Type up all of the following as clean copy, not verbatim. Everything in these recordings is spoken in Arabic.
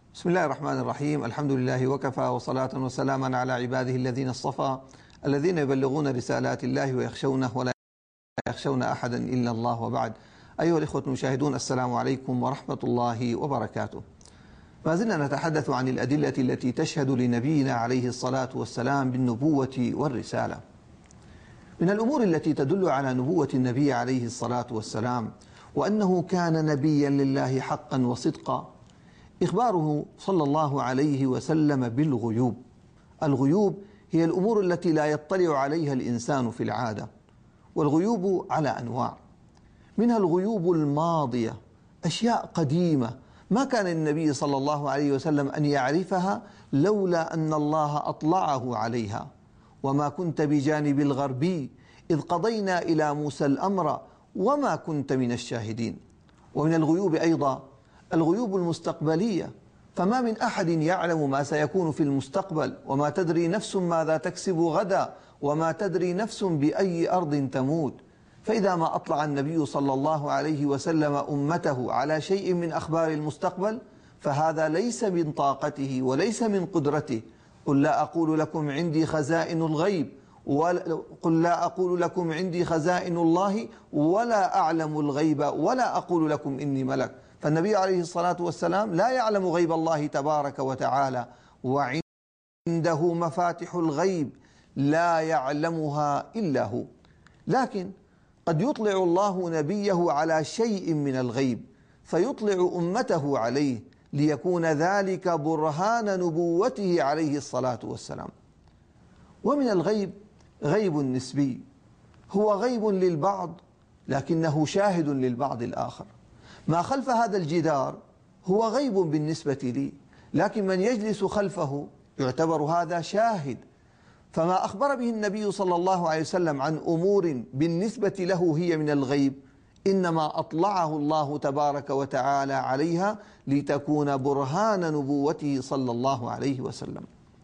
بسم الله الرحمن الرحيم. الحمد لله وكفى، وصلاة وسلاما على عباده الذين اصطفى، الذين يبلغون رسالات الله ويخشونه ولا يخشون أحدا إلا الله، وبعد. أيها الإخوة المشاهدون، السلام عليكم ورحمة الله وبركاته. ما زلنا نتحدث عن الأدلة التي تشهد لنبينا عليه الصلاة والسلام بالنبوة والرسالة. من الأمور التي تدل على نبوة النبي عليه الصلاة والسلام وأنه كان نبيا لله حقا وصدقا إخباره صلى الله عليه وسلم بالغيوب. الغيوب هي الأمور التي لا يطلع عليها الإنسان في العادة، والغيوب على أنواع، منها الغيوب الماضية، أشياء قديمة ما كان النبي صلى الله عليه وسلم أن يعرفها لولا أن الله أطلعه عليها. وما كنت بجانب الغربي إذ قضينا إلى موسى الأمر وما كنت من الشاهدين. ومن الغيوب أيضا الغيوب المستقبلية، فما من أحد يعلم ما سيكون في المستقبل، وما تدري نفس ماذا تكسب غدا، وما تدري نفس بأي أرض تموت. فإذا ما أطلع النبي صلى الله عليه وسلم أمته على شيء من أخبار المستقبل فهذا ليس من طاقته وليس من قدرته. قل لا أقول لكم عندي خزائن الغيب، قل لا أقول لكم عندي خزائن الله ولا أعلم الغيب ولا أقول لكم إني ملك. فالنبي عليه الصلاة والسلام لا يعلم غيب الله تبارك وتعالى، وعنده مفاتح الغيب لا يعلمها إلا هو. لكن قد يطلع الله نبيه على شيء من الغيب فيطلع أمته عليه ليكون ذلك برهان نبوته عليه الصلاة والسلام. ومن الغيب غيب نسبي، هو غيب للبعض لكنه شاهد للبعض الآخر. ما خلف هذا الجدار هو غيب بالنسبة لي، لكن من يجلس خلفه يعتبر هذا شاهد. فما أخبر به النبي صلى الله عليه وسلم عن أمور بالنسبة له هي من الغيب إنما أطلعه الله تبارك وتعالى عليها لتكون برهان نبوته صلى الله عليه وسلم.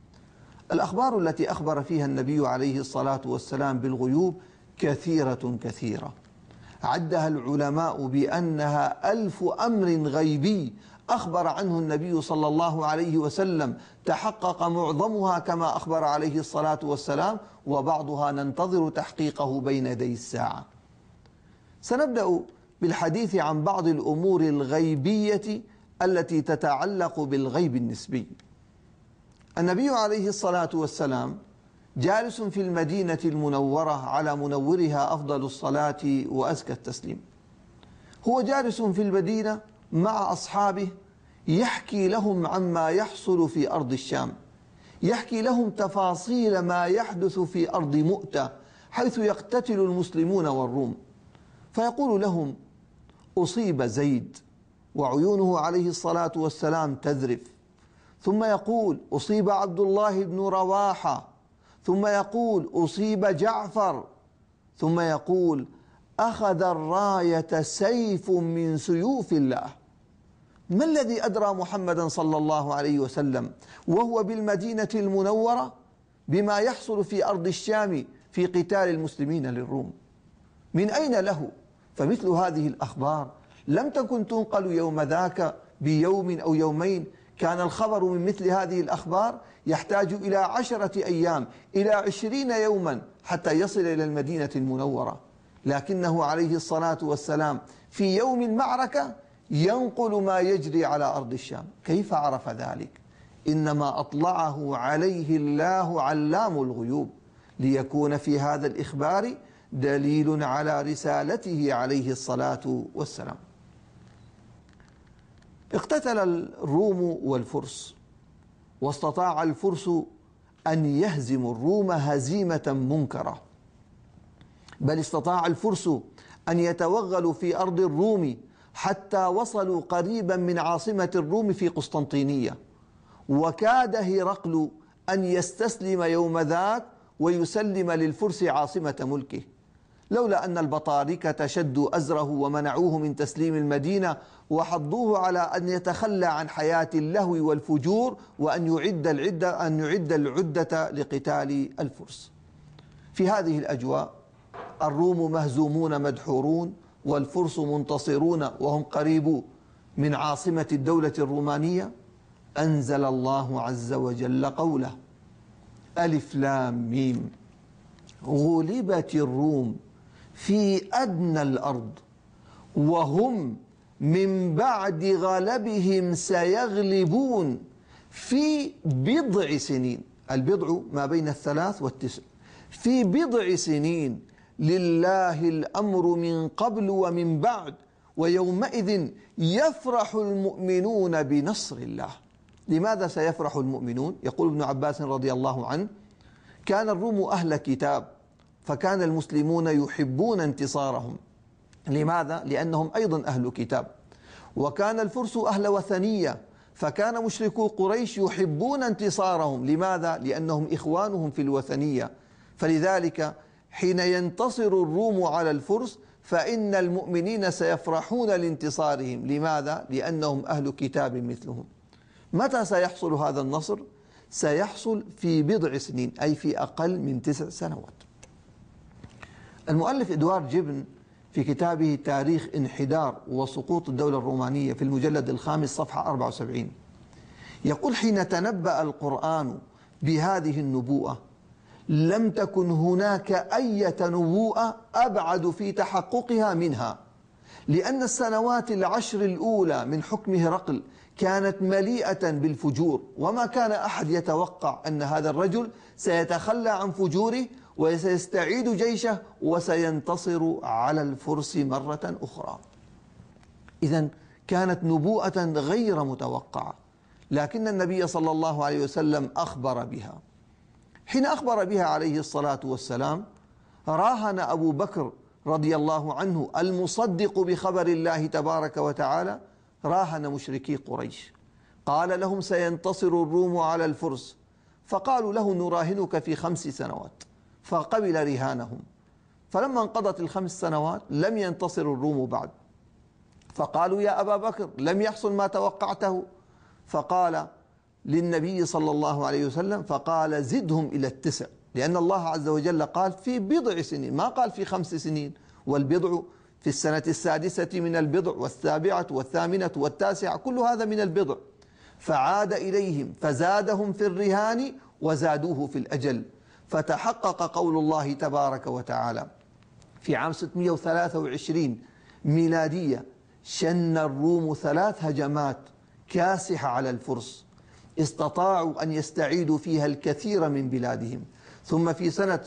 الأخبار التي أخبر فيها النبي عليه الصلاة والسلام بالغيوب كثيرة كثيرة، عدها العلماء بأنها 1000 أمر غيبي أخبر عنه النبي صلى الله عليه وسلم، تحقق معظمها كما أخبر عليه الصلاة والسلام، وبعضها ننتظر تحقيقه بين يدي الساعة. سنبدأ بالحديث عن بعض الأمور الغيبية التي تتعلق بالغيب النسبي. النبي عليه الصلاة والسلام جالس في المدينة المنورة على منورها أفضل الصلاة وأزكى التسليم. هو جالس في المدينة مع أصحابه يحكي لهم عما يحصل في أرض الشام، يحكي لهم تفاصيل ما يحدث في أرض مؤتة حيث يقتتل المسلمون والروم. فيقول لهم: أصيب زيد، وعيونه عليه الصلاة والسلام تذرف. ثم يقول: أصيب عبد الله بن رواحة. ثم يقول: أصيب جعفر. ثم يقول: أخذ الراية سيف من سيوف الله. ما الذي أدرى محمدا صلى الله عليه وسلم وهو بالمدينة المنورة بما يحصل في أرض الشام في قتال المسلمين للروم؟ من أين له؟ فمثل هذه الأخبار لم تكن تنقل يوم ذاك بيوم أو يومين، كان الخبر من مثل هذه الأخبار يحتاج إلى 10 أيام إلى 20 يوما حتى يصل إلى المدينة المنورة. لكنه عليه الصلاة والسلام في يوم المعركة ينقل ما يجري على أرض الشام. كيف عرف ذلك؟ إنما أطلعه عليه الله علام الغيوب ليكون في هذا الإخبار دليل على رسالته عليه الصلاة والسلام. اقتتل الروم والفرس، واستطاع الفرس أن يهزموا الروم هزيمة منكرة، بل استطاع الفرس أن يتوغلوا في أرض الروم حتى وصلوا قريبا من عاصمة الروم في قسطنطينية، وكاد هرقل أن يستسلم يوم ذاك ويسلم للفرس عاصمة ملكه، لولا أن البطاركة شدوا أزره ومنعوه من تسليم المدينة وحضوه على أن يتخلى عن حياة اللهو والفجور وأن يعد العدة لقتال الفرس. في هذه الأجواء الروم مهزومون مدحورون، والفرس منتصرون وهم قريب من عاصمة الدولة الرومانية. أنزل الله عز وجل قوله: ألف لام ميم غلبت الروم في أدنى الأرض وهم من بعد غلبهم سيغلبون في بضع سنين. البضع ما بين 3 و9. في بضع سنين لله الأمر من قبل ومن بعد ويومئذ يفرح المؤمنون بنصر الله. لماذا سيفرح المؤمنون؟ يقول ابن عباس رضي الله عنه: كان الروم أهل كتاب فكان المسلمون يحبون انتصارهم. لماذا؟ لأنهم أيضا أهل كتاب. وكان الفرس أهل وثنية فكان مشركو قريش يحبون انتصارهم. لماذا؟ لأنهم إخوانهم في الوثنية. فلذلك حين ينتصر الروم على الفرس فإن المؤمنين سيفرحون لانتصارهم. لماذا؟ لأنهم أهل كتاب مثلهم. متى سيحصل هذا النصر؟ سيحصل في بضع سنين، أي في أقل من 9 سنوات. المؤلف إدوارد جيبن في كتابه تاريخ انحدار وسقوط الدولة الرومانية في المجلد الخامس صفحة 74 يقول: حين تنبأ القرآن بهذه النبوءة لم تكن هناك أي نبوءة أبعد في تحققها منها، لأن السنوات العشر الأولى من حكم هرقل كانت مليئة بالفجور، وما كان أحد يتوقع أن هذا الرجل سيتخلى عن فجوره وسيستعيد جيشه وسينتصر على الفرس مرة أخرى. إذن كانت نبوءة غير متوقعة، لكن النبي صلى الله عليه وسلم أخبر بها. حين أخبر بها عليه الصلاة والسلام راهن أبو بكر رضي الله عنه المصدق بخبر الله تبارك وتعالى، راهن مشركي قريش، قال لهم: سينتصر الروم على الفرس. فقالوا له: نراهنك في 5 سنوات. فقبل رهانهم. فلما انقضت ال5 سنوات لم ينتصر الروم بعد. فقالوا: يا أبا بكر لم يحصل ما توقعته. فقال للنبي صلى الله عليه وسلم، فقال: زدهم إلى 9، لأن الله عز وجل قال في بضع سنين، ما قال في 5 سنين. والبضع في السنة السادسة من البضع، والسابعة والثامنة والتاسعة، كل هذا من البضع. فعاد إليهم فزادهم في الرهان وزادوه في الأجل. فتحقق قول الله تبارك وتعالى في عام 623 ميلادية: شن الروم 3 هجمات كاسحة على الفرس استطاعوا أن يستعيدوا فيها الكثير من بلادهم. ثم في سنة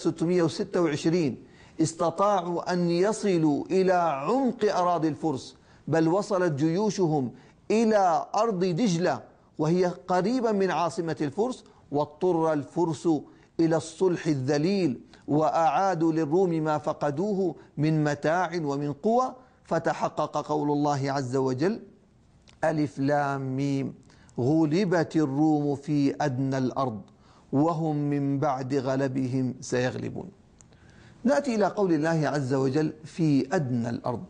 626 استطاعوا أن يصلوا إلى عمق أراضي الفرس، بل وصلت جيوشهم إلى أرض دجلة وهي قريبا من عاصمة الفرس، واضطر الفرس إلى الصلح الذليل وأعادوا للروم ما فقدوه من متاع ومن قوى. فتحقق قول الله عز وجل: ألف لام ميم غلبت الروم في أدنى الأرض وهم من بعد غلبهم سيغلبون. نأتي إلى قول الله عز وجل في أدنى الأرض.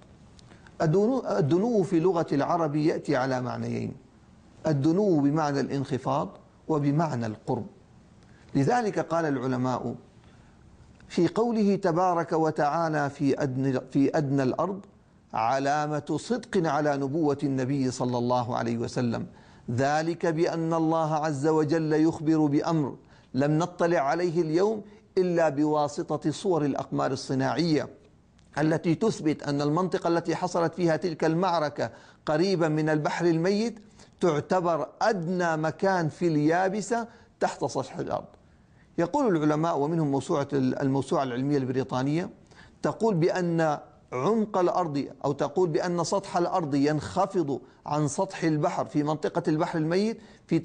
الدنو في لغة العرب يأتي على معنيين: الدنو بمعنى الانخفاض وبمعنى القرب. لذلك قال العلماء في قوله تبارك وتعالى في أدنى الأرض علامة صدق على نبوة النبي صلى الله عليه وسلم، ذلك بأن الله عز وجل يخبر بأمر لم نطلع عليه اليوم إلا بواسطة صور الأقمار الصناعية التي تثبت أن المنطقة التي حصلت فيها تلك المعركة قريبا من البحر الميت تعتبر أدنى مكان في اليابسة تحت سطح الأرض. يقول العلماء ومنهم الموسوعة العلمية البريطانية تقول بأن عمق الأرض أو تقول بأن سطح الأرض ينخفض عن سطح البحر في منطقة البحر الميت في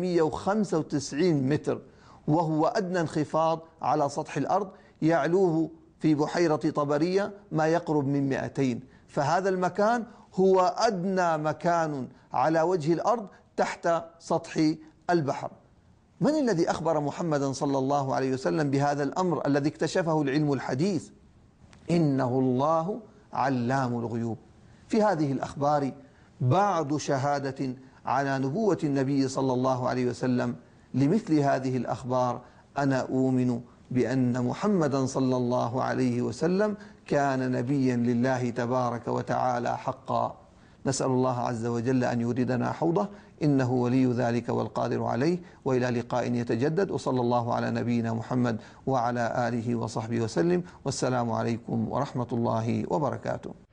395 متر، وهو أدنى انخفاض على سطح الأرض، يعلوه في بحيرة طبرية ما يقرب من 200. فهذا المكان هو أدنى مكان على وجه الأرض تحت سطح البحر. من الذي أخبر محمدا صلى الله عليه وسلم بهذا الأمر الذي اكتشفه العلم الحديث؟ إنه الله علام الغيوب. في هذه الأخبار بعض شهادة على نبوة النبي صلى الله عليه وسلم. لمثل هذه الأخبار أنا أؤمن بأن محمدا صلى الله عليه وسلم كان نبيا لله تبارك وتعالى حقا. نسأل الله عز وجل أن يوردنا حوضه، إنه ولي ذلك والقادر عليه. وإلى لقاء يتجدد، وصلى الله على نبينا محمد وعلى آله وصحبه وسلم، والسلام عليكم ورحمة الله وبركاته.